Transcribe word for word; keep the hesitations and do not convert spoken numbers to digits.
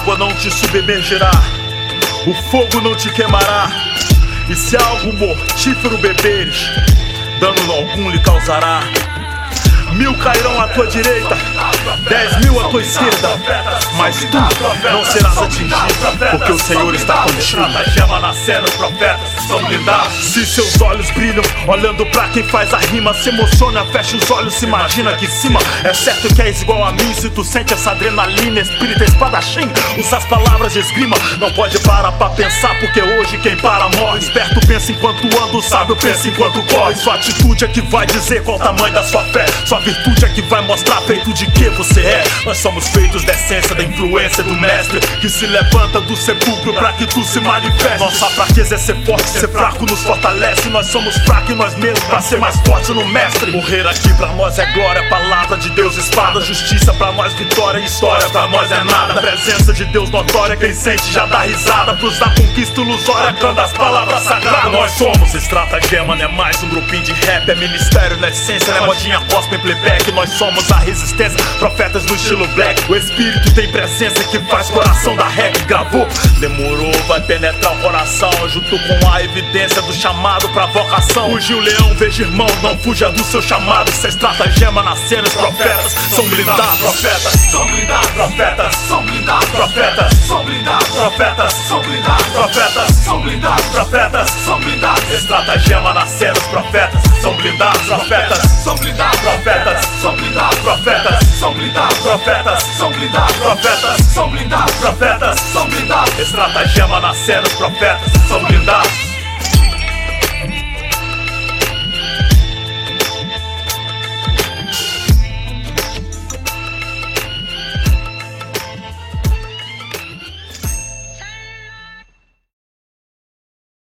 água não te submergirá, o fogo não te queimará, e se algo mortífero beberes, dano algum lhe causará. Mil cairão à tua direita, dez mil à tua esquerda, mas tu não serás atingido, porque o Senhor está contigo. Gema nascendo, os profetas são blindados. Se seus olhos brilham, olhando pra quem faz a rima, se emociona, fecha os olhos, se imagina aqui em cima. É certo que és igual a mim, se tu sente essa adrenalina, espírito espadachim, usa as palavras de esgrima. Não pode parar pra pensar, porque hoje quem para morre. Esperto pensa enquanto anda, o sábio pensa enquanto corre. Sua atitude é que vai dizer qual o tamanho da sua fé. Sua virtude é que vai mostrar feito de que você é. Nós somos feitos da essência, da influência do mestre, que se levanta do sepulcro pra que tu se manifeste. Nossa fraqueza é ser forte, ser fraco nos fortalece. Nós somos fracos em nós mesmos pra ser mais forte no mestre. Morrer aqui pra nós é glória, palavra de Deus, espada. Justiça pra nós, vitória, história pra nós é nada. Na presença de Deus notória, quem sente já dá risada. Pros da conquista ilusória, canta as palavras sagradas. Nós somos estratagema, não é mais um grupinho de rap. É ministério na essência, não é modinha cospa em playback. Nós somos a resistência, profetas no estilo black. O espírito tem presença que faz coração da rap. Gravou, demorou, vai penetrar o coração, junto com a evidência do chamado pra vocação. Fugiu o leão, veja irmão, não fuja do seu chamado. Se é estratagema nascendo, os profetas são blindados. Profetas são blindados, profetas são blindados, profetas são blindados, profetas são blindados, profetas são blindados, profetas são blindados. Estratagema nascendo, os profetas são blindados, profetas são blindados, profetas são blindados, profetas são blindados, profetas são blindados, profetas são blindados, profetas são blindados. Estratagema nascendo, os profetas são blindados.